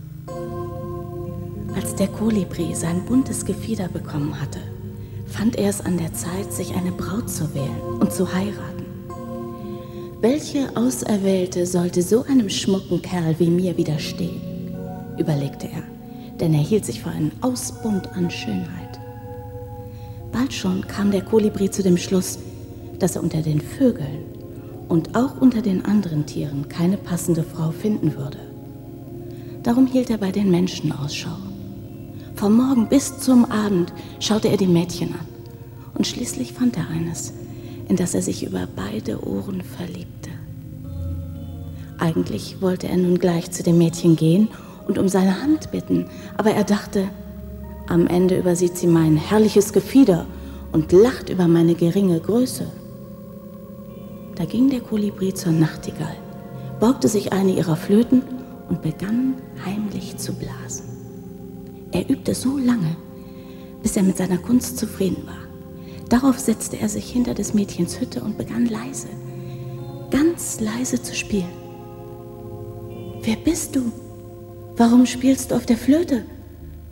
Als der Kolibri sein buntes Gefieder bekommen hatte, fand er es an der Zeit, sich eine Braut zu wählen und zu heiraten. Welche Auserwählte sollte so einem schmucken Kerl wie mir widerstehen? Überlegte er, denn er hielt sich für einen Ausbund an Schönheit. Bald schon kam der Kolibri zu dem Schluss, dass er unter den Vögeln und auch unter den anderen Tieren keine passende Frau finden würde. Darum hielt er bei den Menschen Ausschau. Vom Morgen bis zum Abend schaute er die Mädchen an und schließlich fand er eines, in das er sich über beide Ohren verliebte. Eigentlich wollte er nun gleich zu dem Mädchen gehen und um seine Hand bitten, aber er dachte, am Ende übersieht sie mein herrliches Gefieder und lacht über meine geringe Größe. Da ging der Kolibri zur Nachtigall, borgte sich eine ihrer Flöten und begann heimlich zu blasen. Er übte so lange, bis er mit seiner Kunst zufrieden war. Darauf setzte er sich hinter des Mädchens Hütte und begann leise, ganz leise zu spielen. »Wer bist du? Warum spielst du auf der Flöte?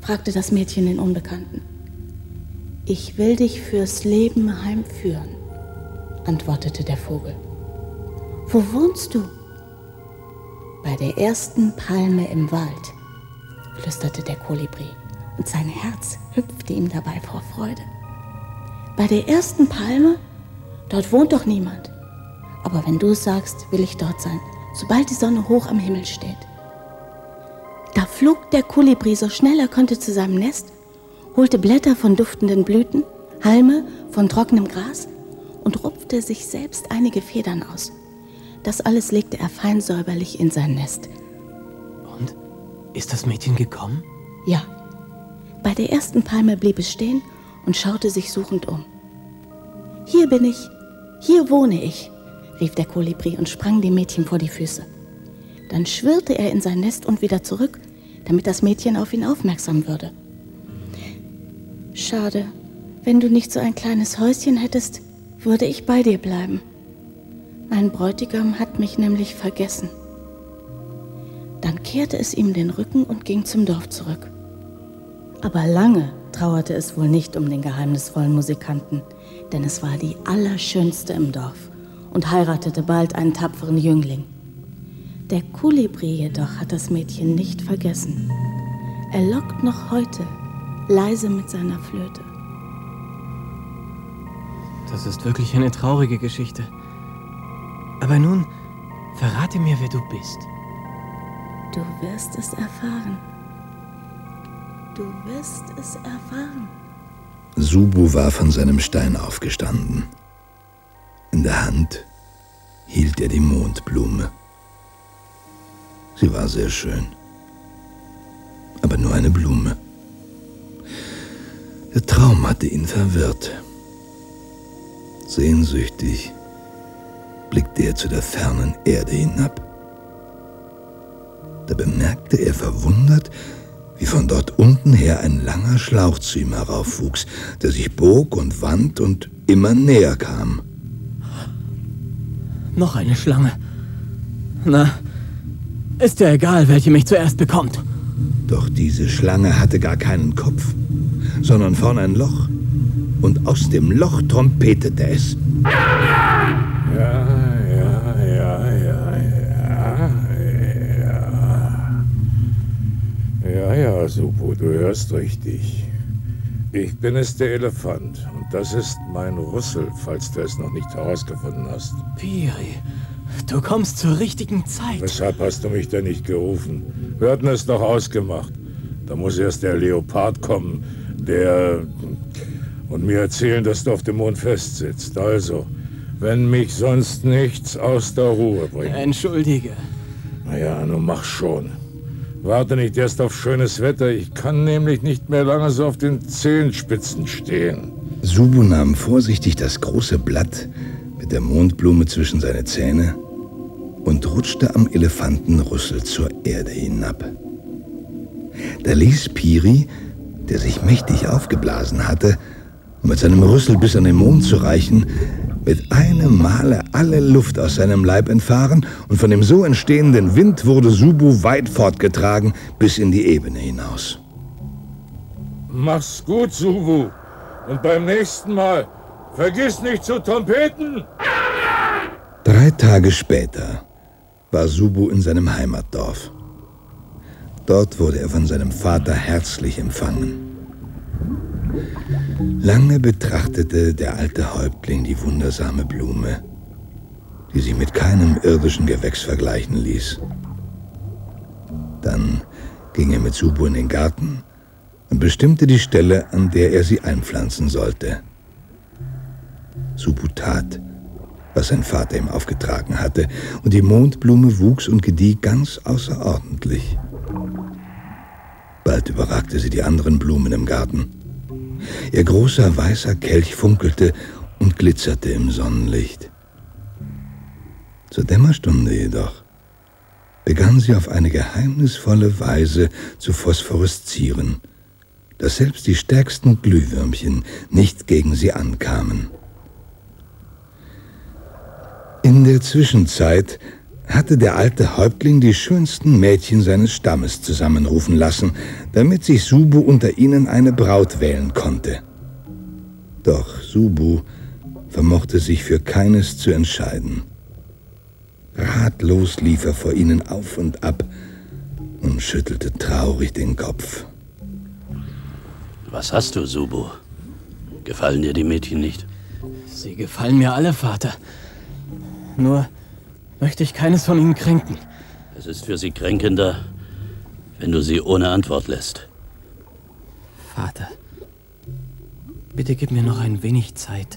fragte das Mädchen den Unbekannten. »Ich will dich fürs Leben heimführen«, antwortete der Vogel. »Wo wohnst du?« »Bei der ersten Palme im Wald«, flüsterte der Kolibri, und sein Herz hüpfte ihm dabei vor Freude. »Bei der ersten Palme? Dort wohnt doch niemand. Aber wenn du es sagst, will ich dort sein, sobald die Sonne hoch am Himmel steht.« Da flog der Kolibri so schnell er konnte zu seinem Nest, holte Blätter von duftenden Blüten, Halme von trockenem Gras und rupfte sich selbst einige Federn aus. Das alles legte er fein säuberlich in sein Nest. Und? Ist das Mädchen gekommen? Ja. Bei der ersten Palme blieb es stehen und schaute sich suchend um. »Hier bin ich, hier wohne ich«, rief der Kolibri und sprang dem Mädchen vor die Füße. Dann schwirrte er in sein Nest und wieder zurück, damit das Mädchen auf ihn aufmerksam würde. »Schade, wenn du nicht so ein kleines Häuschen hättest, würde ich bei dir bleiben. Mein Bräutigam hat mich nämlich vergessen.« Dann kehrte es ihm den Rücken und ging zum Dorf zurück. Aber lange trauerte es wohl nicht um den geheimnisvollen Musikanten, denn es war die Allerschönste im Dorf und heiratete bald einen tapferen Jüngling. Der Kolibri jedoch hat das Mädchen nicht vergessen. Er lockt noch heute leise mit seiner Flöte. Das ist wirklich eine traurige Geschichte. Aber nun, verrate mir, wer du bist. Du wirst es erfahren. Du wirst es erfahren. Subu war von seinem Stein aufgestanden. In der Hand hielt er die Mondblume. Sie war sehr schön, aber nur eine Blume. Der Traum hatte ihn verwirrt. Sehnsüchtig blickte er zu der fernen Erde hinab. Da bemerkte er verwundert, wie von dort unten her ein langer Schlauch zu ihm heraufwuchs, der sich bog und wand und immer näher kam. Noch eine Schlange. Na, ist ja egal, welche mich zuerst bekommt. Doch diese Schlange hatte gar keinen Kopf, sondern vorn ein Loch. Und aus dem Loch trompetete es. Ja, Subu, du hörst richtig. Ich bin es, der Elefant. Und das ist mein Rüssel, falls du es noch nicht herausgefunden hast. Piri, du kommst zur richtigen Zeit. Weshalb hast du mich denn nicht gerufen? Wir hatten es doch ausgemacht. Da muss erst der Leopard kommen, und mir erzählen, dass du auf dem Mond festsitzt. Also, wenn mich sonst nichts aus der Ruhe bringt. Entschuldige. Naja, nun mach schon. Warte nicht erst auf schönes Wetter. Ich kann nämlich nicht mehr lange so auf den Zehenspitzen stehen. Subu nahm vorsichtig das große Blatt mit der Mondblume zwischen seine Zähne und rutschte am Elefantenrüssel zur Erde hinab. Da ließ Piri, der sich mächtig aufgeblasen hatte, um mit seinem Rüssel bis an den Mond zu reichen, mit einem Male alle Luft aus seinem Leib entfahren, und von dem so entstehenden Wind wurde Subu weit fortgetragen bis in die Ebene hinaus. Mach's gut, Subu. Und beim nächsten Mal vergiss nicht zu trompeten. 3 Tage später war Subu in seinem Heimatdorf. Dort wurde er von seinem Vater herzlich empfangen. Lange betrachtete der alte Häuptling die wundersame Blume, die sich mit keinem irdischen Gewächs vergleichen ließ. Dann ging er mit Subu in den Garten und bestimmte die Stelle, an der er sie einpflanzen sollte. Subu tat, was sein Vater ihm aufgetragen hatte, und die Mondblume wuchs und gedieh ganz außerordentlich. Bald überragte sie die anderen Blumen im Garten. Ihr großer weißer Kelch funkelte und glitzerte im Sonnenlicht. Zur Dämmerstunde jedoch begann sie auf eine geheimnisvolle Weise zu phosphoreszieren, dass selbst die stärksten Glühwürmchen nicht gegen sie ankamen. In der Zwischenzeit hatte der alte Häuptling die schönsten Mädchen seines Stammes zusammenrufen lassen, damit sich Subu unter ihnen eine Braut wählen konnte. Doch Subu vermochte sich für keines zu entscheiden. Ratlos lief er vor ihnen auf und ab und schüttelte traurig den Kopf. Was hast du, Subu? Gefallen dir die Mädchen nicht? Sie gefallen mir alle, Vater. Nur möchte ich keines von ihnen kränken. Es ist für sie kränkender, wenn du sie ohne Antwort lässt. Vater, bitte gib mir noch ein wenig Zeit.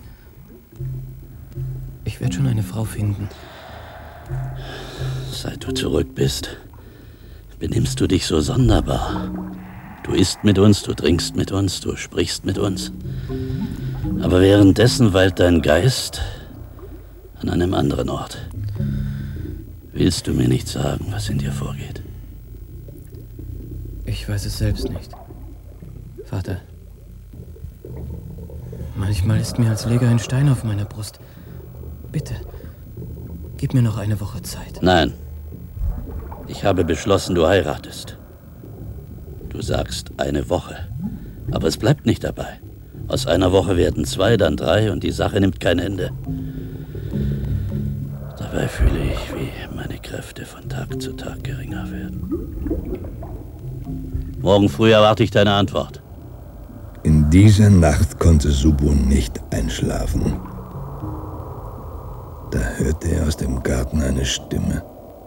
Ich werde schon eine Frau finden. Seit du zurück bist, benimmst du dich so sonderbar. Du isst mit uns, du trinkst mit uns, du sprichst mit uns. Aber währenddessen weilt dein Geist an einem anderen Ort. Willst du mir nicht sagen, was in dir vorgeht? Ich weiß es selbst nicht. Vater, manchmal ist mir als läge ein Stein auf meiner Brust. Bitte, gib mir noch eine Woche Zeit. Nein. Ich habe beschlossen, du heiratest. Du sagst eine Woche. Aber es bleibt nicht dabei. Aus einer Woche werden 2, dann 3 und die Sache nimmt kein Ende. Dabei fühle ich, wie meine Kräfte von Tag zu Tag geringer werden. Morgen früh erwarte ich deine Antwort. In dieser Nacht konnte Subu nicht einschlafen. Da hörte er aus dem Garten eine Stimme.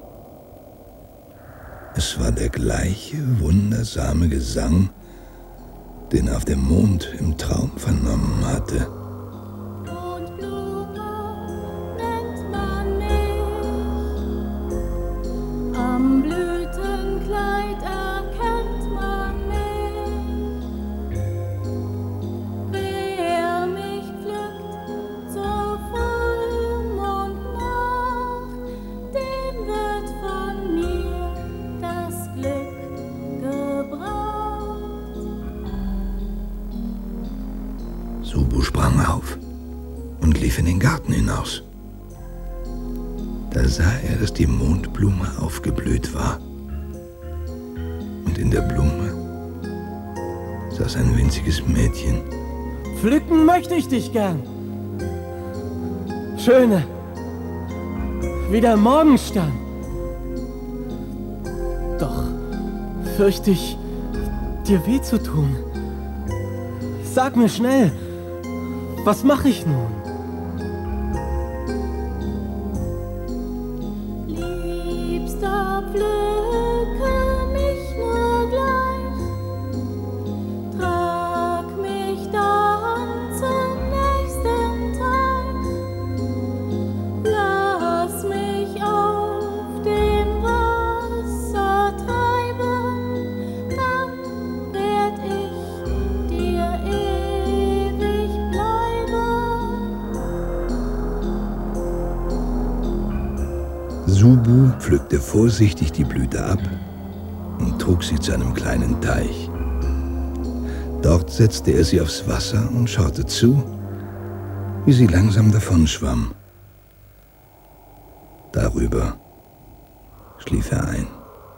Es war der gleiche wundersame Gesang, den er auf dem Mond im Traum vernommen hatte. Am Blütenkleid erkennt man mich. Wer mich pflückt zur Vollmondnacht, dem wird von mir das Glück gebracht. Subu sprang auf und lief in den Garten hinaus. Da sah er, dass die Mondblume aufgeblüht war. Und in der Blume saß ein winziges Mädchen. Pflücken möchte ich dich gern. Schöne, wie der Morgenstern. Doch fürchte ich, dir weh zu tun. Sag mir schnell, was mache ich nun? Liebster, pflücke mich nur gleich, trag mich dann zum nächsten Teich, lass mich auf dem Wasser treiben, dann werd ich dir ewig bleiben. Subu pflückte vorsichtig die Blüte ab und trug sie zu einem kleinen Teich. Dort setzte er sie aufs Wasser und schaute zu, wie sie langsam davonschwamm. Darüber schlief er ein.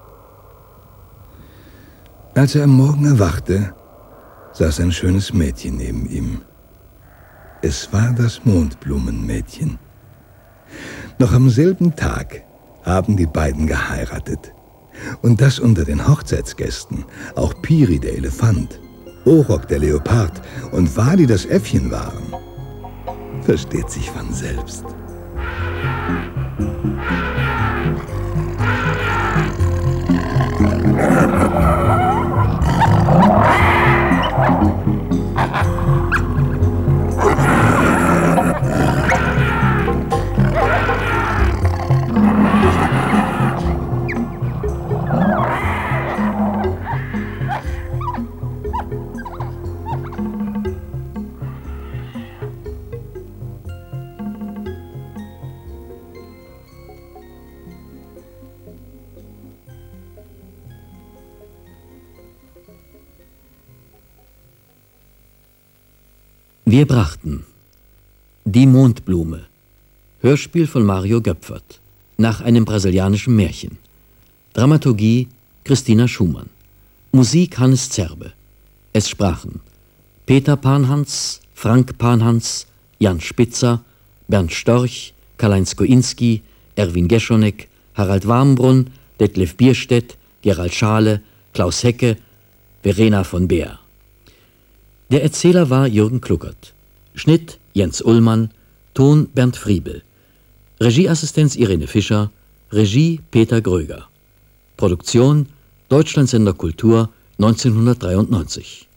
Als er am Morgen erwachte, saß ein schönes Mädchen neben ihm. Es war das Mondblumenmädchen. Noch am selben Tag haben die beiden geheiratet. Und das unter den Hochzeitsgästen auch Piri der Elefant, Orok der Leopard und Wali das Äffchen waren, versteht sich von selbst. Wir brachten Die Mondblume. Hörspiel von Mario Göpfert. nach einem brasilianischen Märchen. Dramaturgie Christina Schumann. Musik Hannes Zerbe. Es sprachen Peter Panhans, Frank Panhans, Jan Spitzer, Bernd Storch, Karl-Heinz Koinski, Erwin Geschonek, Harald Warmbrunn, Detlef Bierstedt, Gerald Schale, Klaus Hecke, Verena von Beer. Der Erzähler war Jürgen Kluckert. Schnitt Jens Ullmann, Ton Bernd Friebel. Regieassistenz Irene Fischer, Regie Peter Gröger. Produktion Deutschlandsender Kultur 1993.